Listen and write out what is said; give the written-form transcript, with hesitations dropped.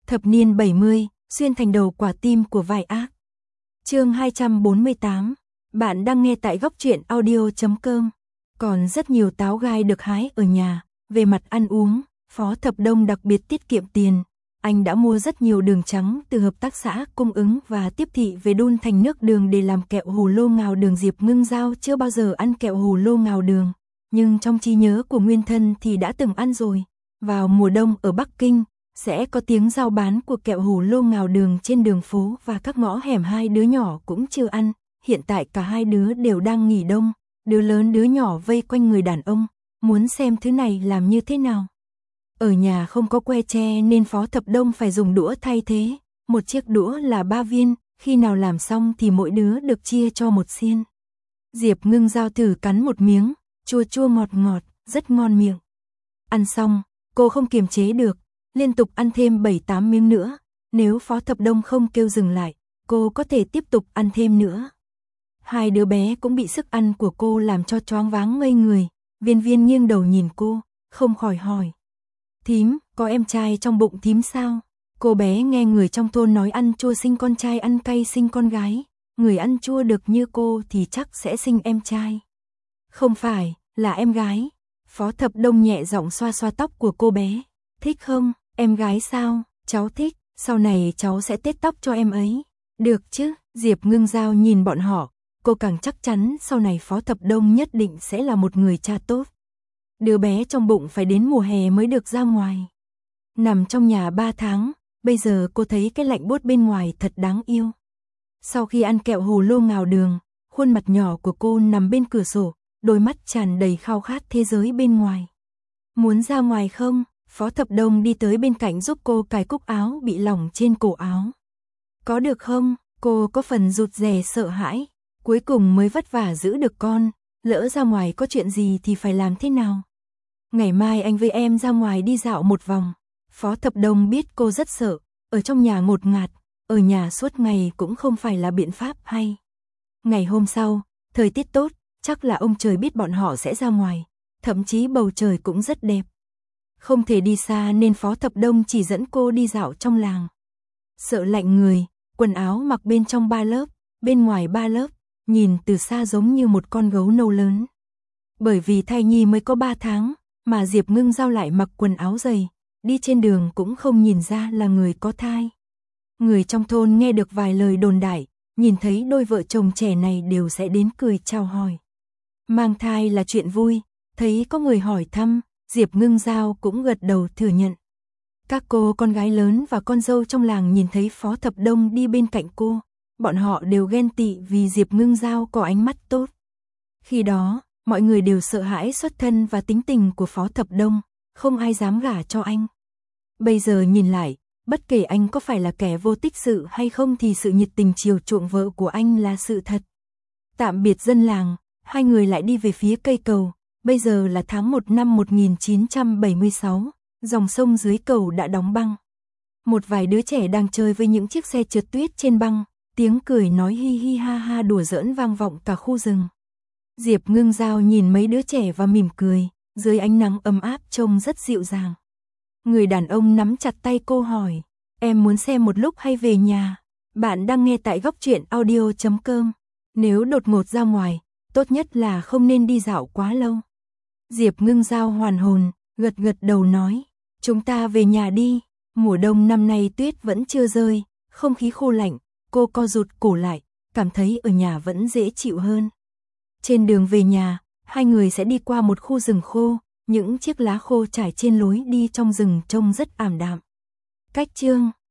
Thập niên 70, xuyên thành đầu quả tim của vai ác. Chương 248. Bạn đang nghe tại góc truyện audio.com. Còn rất nhiều táo gai được hái ở nhà. Về mặt ăn uống, Phó Thập Đông đặc biệt tiết kiệm tiền. Anh đã mua rất nhiều đường trắng từ hợp tác xã cung ứng và tiếp thị về đun thành nước đường để làm kẹo hồ lô ngào đường. Diệp Ngưng Giao chưa bao giờ ăn kẹo hồ lô ngào đường, nhưng trong trí nhớ của nguyên thân thì đã từng ăn rồi. Vào mùa đông ở Bắc Kinh, sẽ có tiếng giao bán của kẹo hồ lô ngào đường trên đường phố và các ngõ hẻm. Hai đứa nhỏ cũng chưa ăn, hiện tại cả hai đứa đều đang nghỉ đông, đứa lớn đứa nhỏ vây quanh người đàn ông, muốn xem thứ này làm như thế nào. Ở nhà không có que tre nên Phó Thập Đông phải dùng đũa thay thế, một chiếc đũa là 3 viên, khi nào làm xong thì mỗi đứa được chia cho một xiên. Diệp Ngưng Giao thử cắn một miếng, chua chua ngọt ngọt, rất ngon miệng. Ăn xong, cô không kiềm chế được, liên tục ăn thêm 7-8 miếng nữa, nếu Phó Thập Đông không kêu dừng lại, cô có thể tiếp tục ăn thêm nữa. Hai đứa bé cũng bị sức ăn của cô làm cho choáng váng ngây người. Viên Viên nghiêng đầu nhìn cô, không khỏi hỏi: "Thím, có em trai trong bụng thím sao?" Cô bé nghe người trong thôn nói ăn chua sinh con trai, ăn cay sinh con gái, người ăn chua được như cô thì chắc sẽ sinh em trai. "Không phải, là em gái." Phó Thập Đông nhẹ giọng xoa xoa tóc của cô bé. "Thích không? Em gái sao? Cháu thích, sau này cháu sẽ tết tóc cho em ấy." "Được chứ." Diệp Ngưng Giao nhìn bọn họ, cô càng chắc chắn sau này Phó Thập Đông nhất định sẽ là một người cha tốt. Đứa bé trong bụng phải đến mùa hè mới được ra ngoài. Nằm trong nhà 3 tháng, bây giờ cô thấy cái lạnh buốt bên ngoài thật đáng yêu. Sau khi ăn kẹo hồ lô ngào đường, khuôn mặt nhỏ của cô nằm bên cửa sổ, đôi mắt tràn đầy khao khát thế giới bên ngoài. "Muốn ra ngoài không?" Phó Thập Đông đi tới bên cạnh giúp cô cài cúc áo bị lỏng trên cổ áo. "Có được không?" Cô có phần rụt rè sợ hãi, cuối cùng mới vất vả giữ được con, lỡ ra ngoài có chuyện gì thì phải làm thế nào? "Ngày mai anh với em ra ngoài đi dạo một vòng." Phó Thập Đông biết cô rất sợ, ở trong nhà ngột ngạt, ở nhà suốt ngày cũng không phải là biện pháp hay. Ngày hôm sau, thời tiết tốt, chắc là ông trời biết bọn họ sẽ ra ngoài, thậm chí bầu trời cũng rất đẹp. Không thể đi xa nên Phó Thập Đông chỉ dẫn cô đi dạo trong làng. Sợ lạnh người, quần áo mặc bên trong 3 lớp, bên ngoài 3 lớp, nhìn từ xa giống như một con gấu nâu lớn. Bởi vì thai nhi mới có 3 tháng, mà Diệp Ngưng Giao lại mặc quần áo dày, đi trên đường cũng không nhìn ra là người có thai. Người trong thôn nghe được vài lời đồn đại, nhìn thấy đôi vợ chồng trẻ này đều sẽ đến cười chào hỏi. Mang thai là chuyện vui, thấy có người hỏi thăm, Diệp Ngưng Giao cũng gật đầu thừa nhận. Các cô con gái lớn và con dâu trong làng nhìn thấy Phó Thập Đông đi bên cạnh cô, bọn họ đều ghen tị vì Diệp Ngưng Giao có ánh mắt tốt. Khi đó, mọi người đều sợ hãi xuất thân và tính tình của Phó Thập Đông, không ai dám gả cho anh. Bây giờ nhìn lại, bất kể anh có phải là kẻ vô tích sự hay không thì sự nhiệt tình chiều chuộng vợ của anh là sự thật. Tạm biệt dân làng, hai người lại đi về phía cây cầu. Bây giờ là tháng 1 năm 1976, dòng sông dưới cầu đã đóng băng. Một vài đứa trẻ đang chơi với những chiếc xe trượt tuyết trên băng, tiếng cười nói hi hi ha ha đùa giỡn vang vọng cả khu rừng. Diệp Ngưng Giao nhìn mấy đứa trẻ và mỉm cười, dưới ánh nắng ấm áp trông rất dịu dàng. Người đàn ông nắm chặt tay cô hỏi: "Em muốn xem một lúc hay về nhà?" Bạn đang nghe tại góc truyện audio.com. Nếu đột ngột ra ngoài, tốt nhất là không nên đi dạo quá lâu. Diệp Ngưng Giao hoàn hồn, gật gật đầu nói: "Chúng ta về nhà đi." Mùa đông năm nay tuyết vẫn chưa rơi, không khí khô lạnh, cô co rụt cổ lại, cảm thấy ở nhà vẫn dễ chịu hơn. Trên đường về nhà, hai người sẽ đi qua một khu rừng khô, những chiếc lá khô trải trên lối đi trong rừng trông rất ảm đạm. Cách chương